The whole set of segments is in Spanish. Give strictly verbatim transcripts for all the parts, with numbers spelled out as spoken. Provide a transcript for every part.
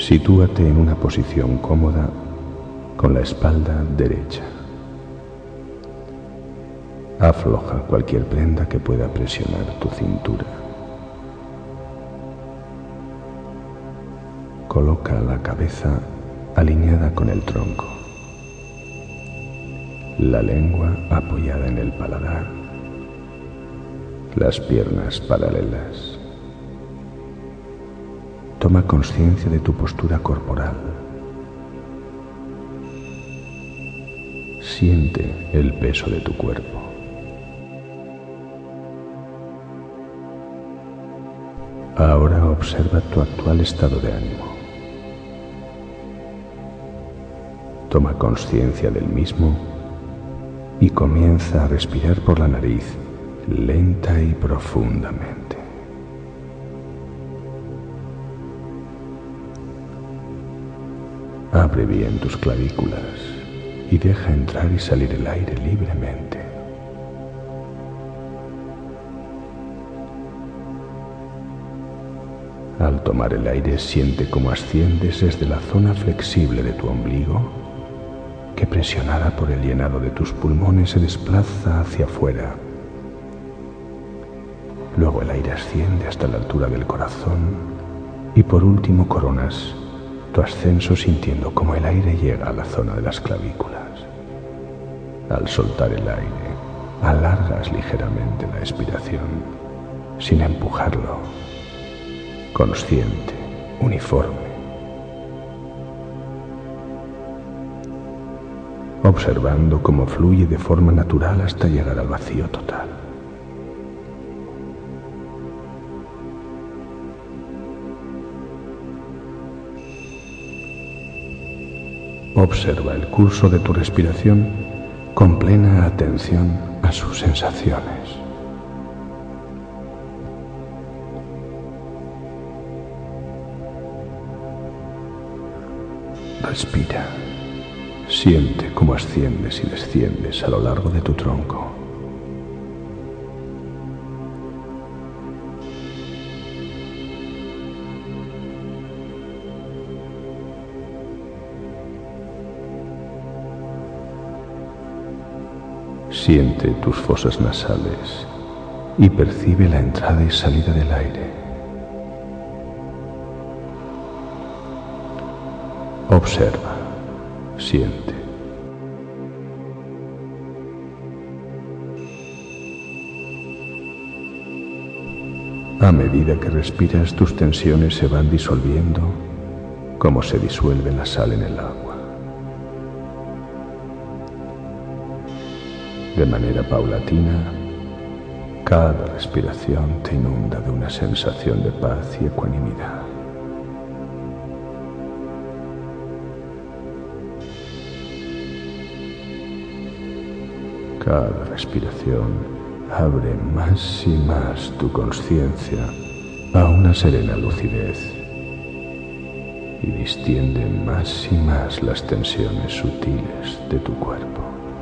Sitúate en una posición cómoda con la espalda derecha. Afloja cualquier prenda que pueda presionar tu cintura. Coloca la cabeza alineada con el tronco, la lengua apoyada en el paladar, las piernas paralelas. Toma conciencia de tu postura corporal. Siente el peso de tu cuerpo. Ahora observa tu actual estado de ánimo. Toma conciencia del mismo y comienza a respirar por la nariz lenta y profundamente. Abre bien tus clavículas y deja entrar y salir el aire libremente. Al tomar el aire, siente cómo asciendes desde la zona flexible de tu ombligo, que presionada por el llenado de tus pulmones se desplaza hacia afuera. Luego el aire asciende hasta la altura del corazón y por último coronas tu ascenso sintiendo cómo el aire llega a la zona de las clavículas. Al soltar el aire, alargas ligeramente la expiración, sin empujarlo, consciente, uniforme, observando cómo fluye de forma natural hasta llegar al vacío total. Observa el curso de tu respiración con plena atención a sus sensaciones. Respira. Siente cómo asciendes y desciendes a lo largo de tu tronco. Siente tus fosas nasales y percibe la entrada y salida del aire. Observa, siente. A medida que respiras, tus tensiones se van disolviendo como se disuelve la sal en el agua. De manera paulatina, cada respiración te inunda de una sensación de paz y ecuanimidad. Cada respiración abre más y más tu conciencia a una serena lucidez y distiende más y más las tensiones sutiles de tu cuerpo.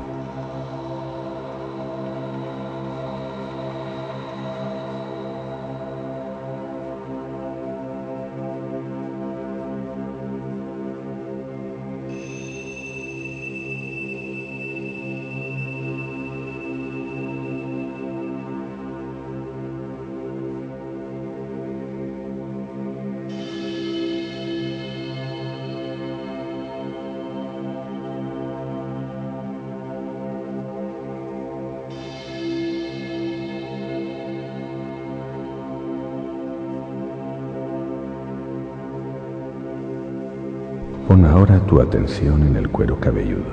Pon ahora tu atención en el cuero cabelludo.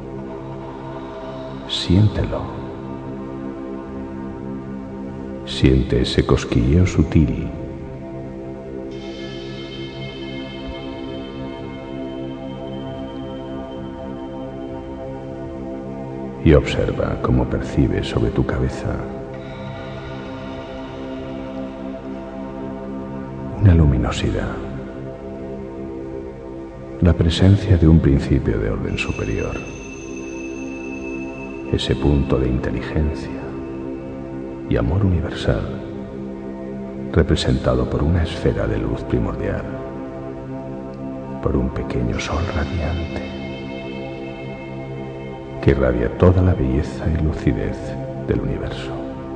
Siéntelo. Siente ese cosquilleo sutil. Y observa cómo percibe sobre tu cabeza una luminosidad. La presencia de un principio de orden superior, ese punto de inteligencia y amor universal, representado por una esfera de luz primordial. por un pequeño sol radiante que irradia toda la belleza y lucidez del universo.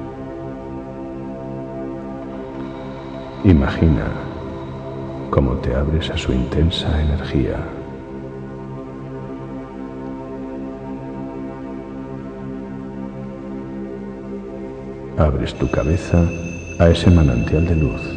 Imagina cómo te abres a su intensa energía. Abres tu cabeza a ese manantial de luz.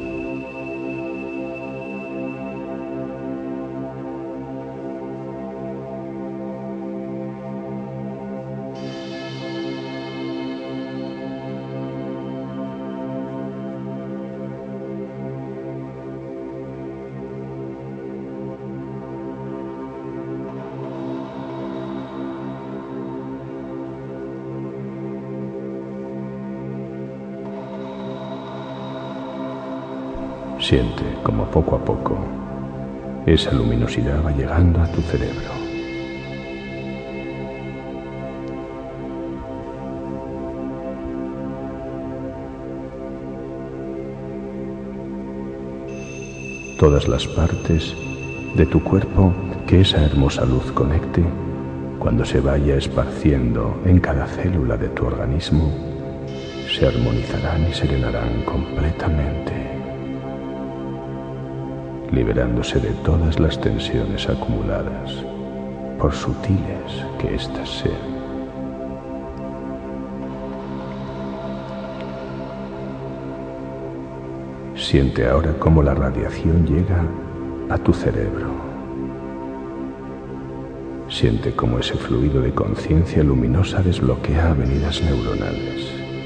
Siente como poco a poco esa luminosidad va llegando a tu cerebro. Todas las partes de tu cuerpo que esa hermosa luz conecte, cuando se vaya esparciendo en cada célula de tu organismo, se armonizarán y serenarán completamente, liberándose de todas las tensiones acumuladas, por sutiles que éstas sean. Siente ahora cómo la radiación llega a tu cerebro. Siente cómo ese fluido de conciencia luminosa desbloquea avenidas neuronales.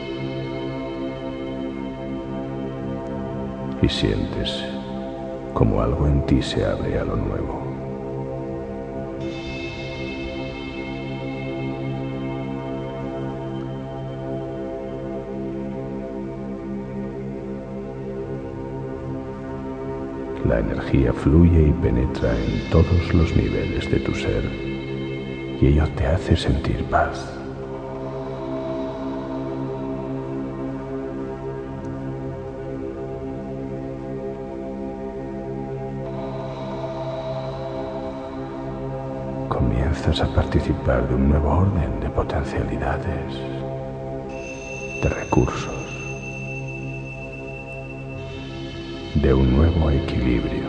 Y sientes como algo en ti se abre a lo nuevo. La energía fluye y penetra en todos los niveles de tu ser, y ello te hace sentir paz. Comienzas a participar de un nuevo orden de potencialidades, de recursos, de un nuevo equilibrio.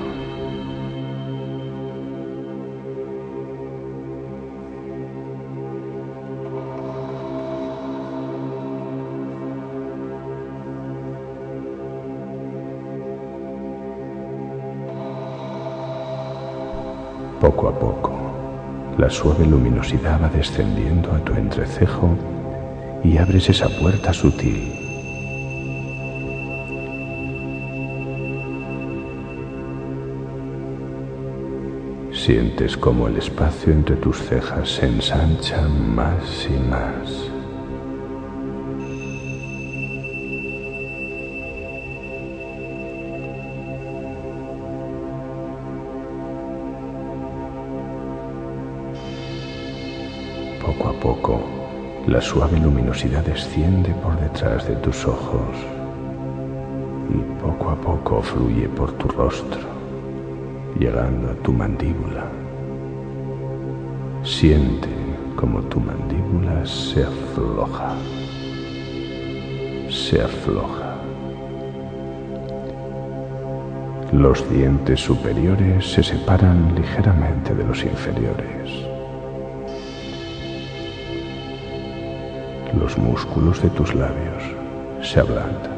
Poco a poco, la suave luminosidad va descendiendo a tu entrecejo y abres esa puerta sutil. Sientes como el espacio entre tus cejas se ensancha más y más. Poco a poco, la suave luminosidad desciende por detrás de tus ojos y poco a poco fluye por tu rostro, llegando a tu mandíbula. Siente como tu mandíbula se afloja, se afloja. Los dientes superiores se separan ligeramente de los inferiores. Los músculos de tus labios se ablandan.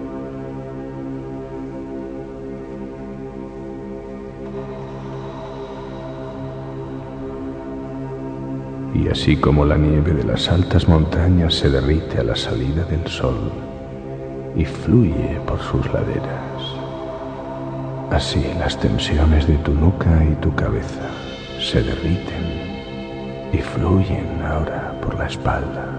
Y así como la nieve de las altas montañas se derrite a la salida del sol y fluye por sus laderas, así las tensiones de tu nuca y tu cabeza se derriten y fluyen ahora por la espalda.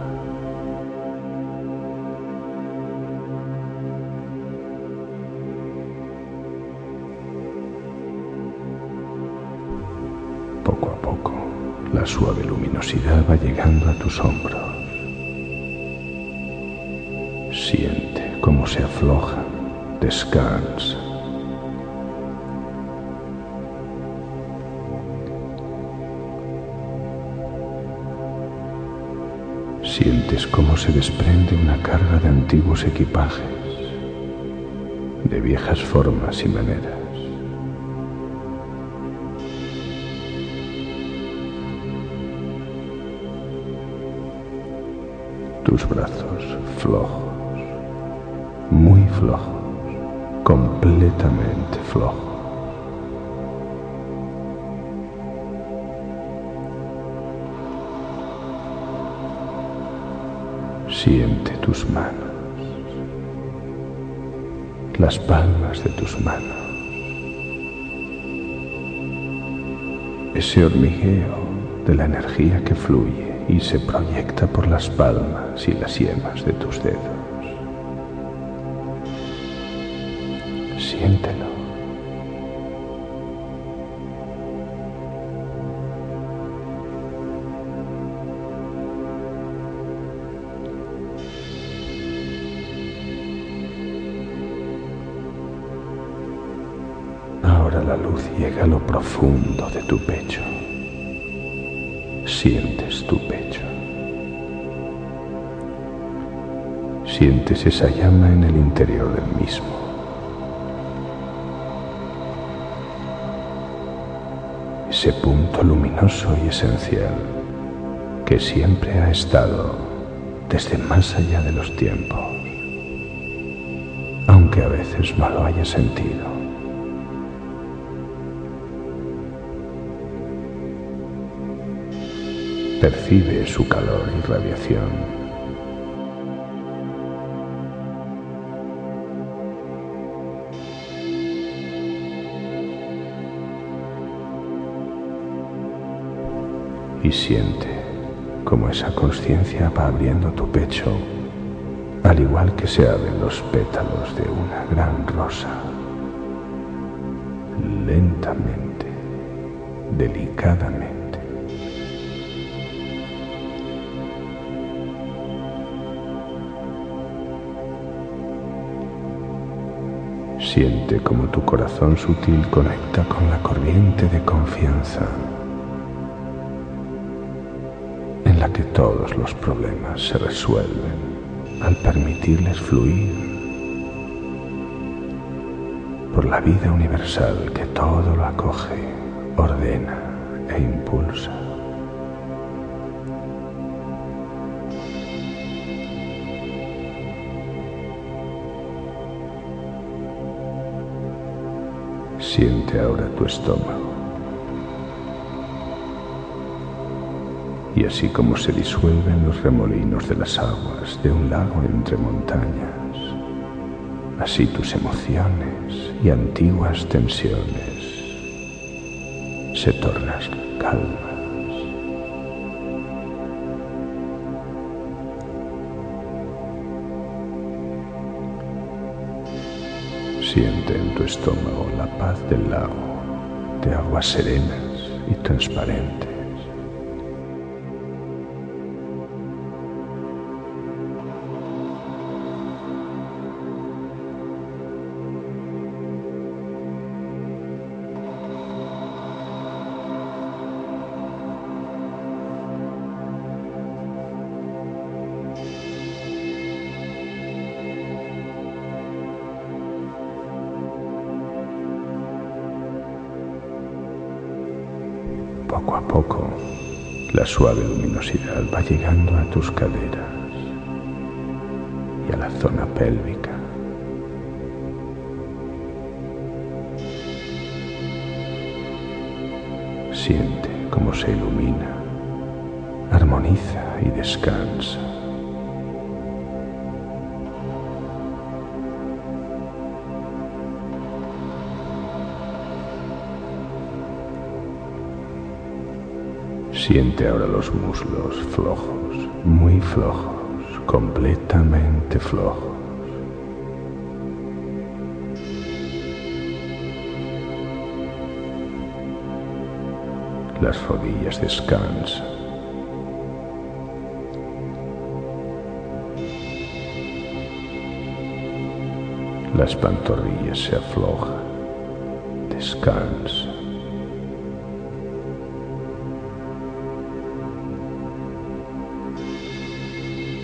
Poco a poco, la suave luminosidad va llegando a tus hombros. Siente cómo se aflojan, descansa. Sientes cómo se desprende una carga de antiguos equipajes, de viejas formas y maneras. Tus brazos flojos, muy flojos, completamente flojos. Siente tus manos, las palmas de tus manos, ese hormigueo de la energía que fluye y se proyecta por las palmas y las yemas de tus dedos. Siéntelo. Ahora la luz llega a lo profundo de tu pecho. Sientes tu pecho. Sientes esa llama en el interior del mismo. Ese punto luminoso y esencial que siempre ha estado desde más allá de los tiempos, aunque a veces no lo hayas sentido. Percibe su calor y radiación. Y siente cómo esa conciencia va abriendo tu pecho, al igual que se abren los pétalos de una gran rosa, lentamente, delicadamente. Siente cómo tu corazón sutil conecta con la corriente de confianza en la que todos los problemas se resuelven al permitirles fluir por la vida universal que todo lo acoge, ordena e impulsa. Siente ahora tu estómago. Y así como se disuelven los remolinos de las aguas de un lago entre montañas, así tus emociones y antiguas tensiones se tornan calmas. Siente en tu estómago la paz del lago, de aguas serenas y transparentes. Poco a poco, la suave luminosidad va llegando a tus caderas y a la zona pélvica. Siente cómo se ilumina, armoniza y descansa. Siente ahora los muslos flojos, muy flojos, completamente flojos. Las rodillas descansan. Las pantorrillas se aflojan, descansan.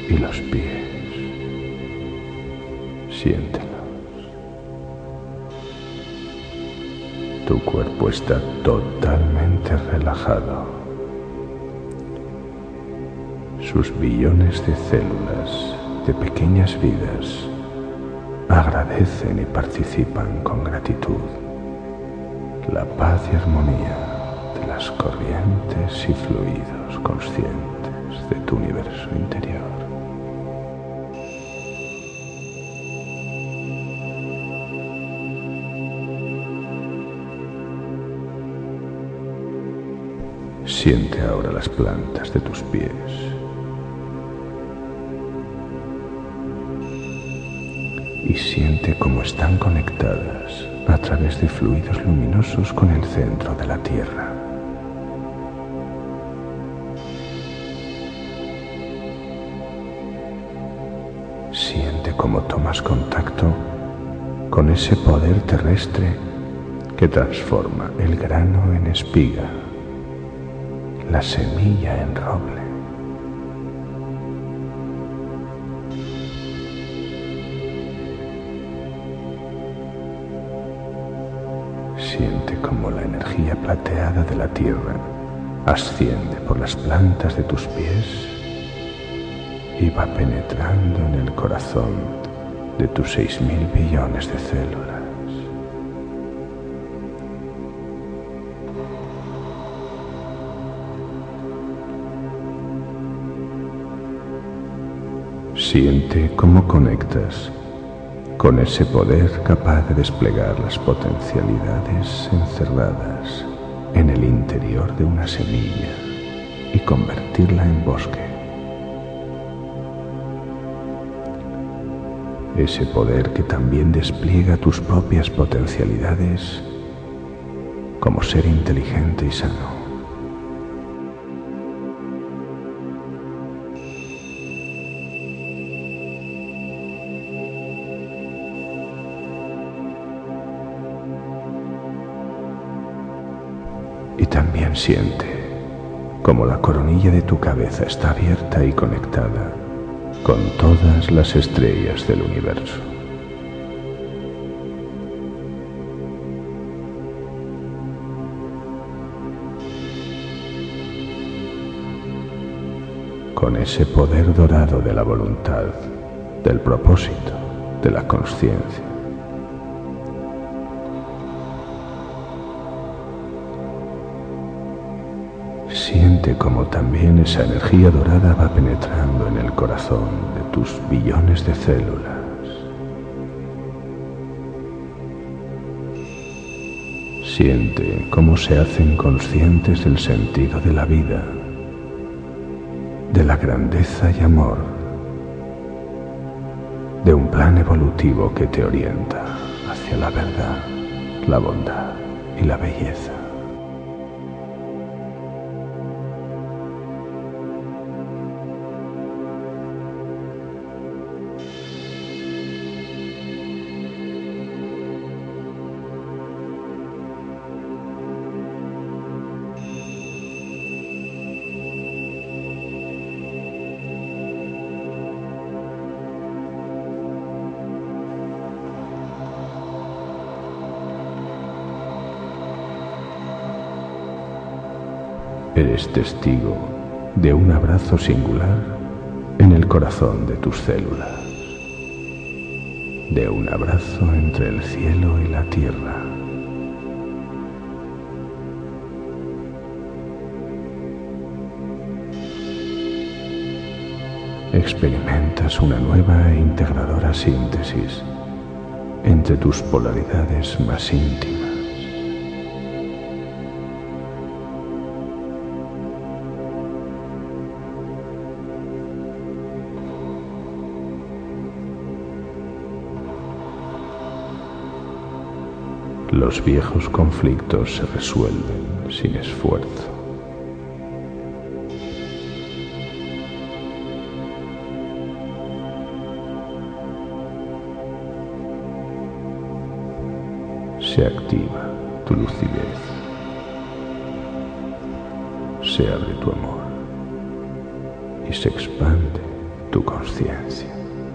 y los pies. Siéntelos. Tu cuerpo está totalmente relajado. Sus billones de células, de pequeñas vidas, agradecen y participan con gratitud la paz y armonía de las corrientes y fluidos conscientes de tu universo interior. Siente ahora las plantas de tus pies. Y siente cómo están conectadas a través de fluidos luminosos con el centro de la Tierra. Siente cómo tomas contacto con ese poder terrestre que transforma el grano en espiga, la semilla en roble. Siente cómo la energía plateada de la tierra asciende por las plantas de tus pies y va penetrando en el corazón de tus seis mil billones de células. Siente cómo conectas con ese poder capaz de desplegar las potencialidades encerradas en el interior de una semilla y convertirla en bosque. Ese poder que también despliega tus propias potencialidades como ser inteligente y sano. Y también siente cómo la coronilla de tu cabeza está abierta y conectada con todas las estrellas del universo. Con ese poder dorado de la voluntad, del propósito, de la consciencia. Siente como también esa energía dorada va penetrando en el corazón de tus billones de células. Siente cómo se hacen conscientes del sentido de la vida, de la grandeza y amor, de un plan evolutivo que te orienta hacia la verdad, la bondad y la belleza. Eres testigo de un abrazo singular en el corazón de tus células, de un abrazo entre el cielo y la tierra. Experimentas una nueva e integradora síntesis entre tus polaridades más íntimas. Los viejos conflictos se resuelven sin esfuerzo. Se activa tu lucidez. Se abre tu amor y se expande tu conciencia.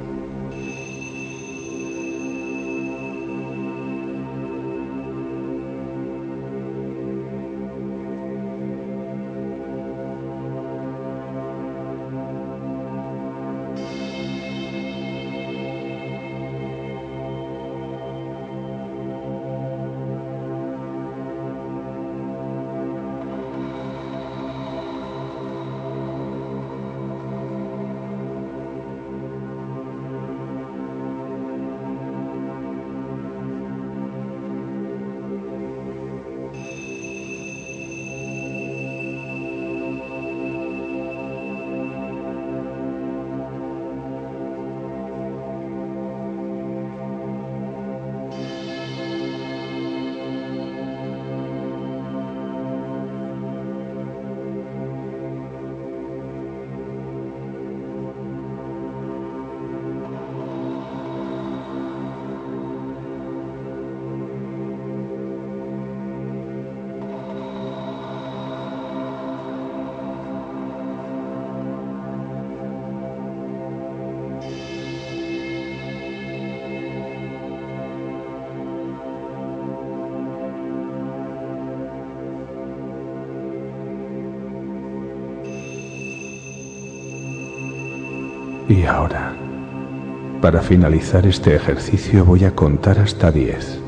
Y ahora, para finalizar este ejercicio, voy a contar hasta diez.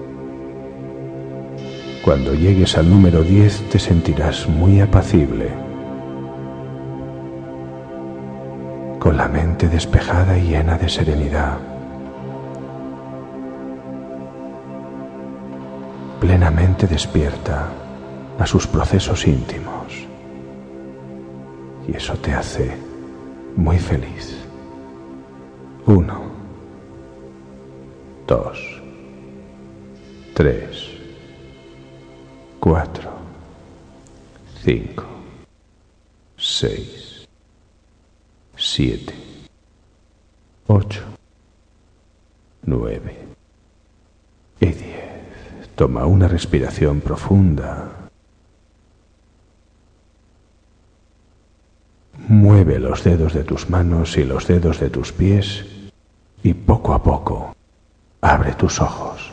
Cuando llegues al número diez te sentirás muy apacible, con la mente despejada y llena de serenidad, plenamente despierta a sus procesos íntimos. Y eso te hace muy feliz. Uno, dos, tres, cuatro, cinco, seis, siete, ocho, nueve y diez. Toma una respiración profunda. Mueve los dedos de tus manos y los dedos de tus pies y poco a poco abre tus ojos.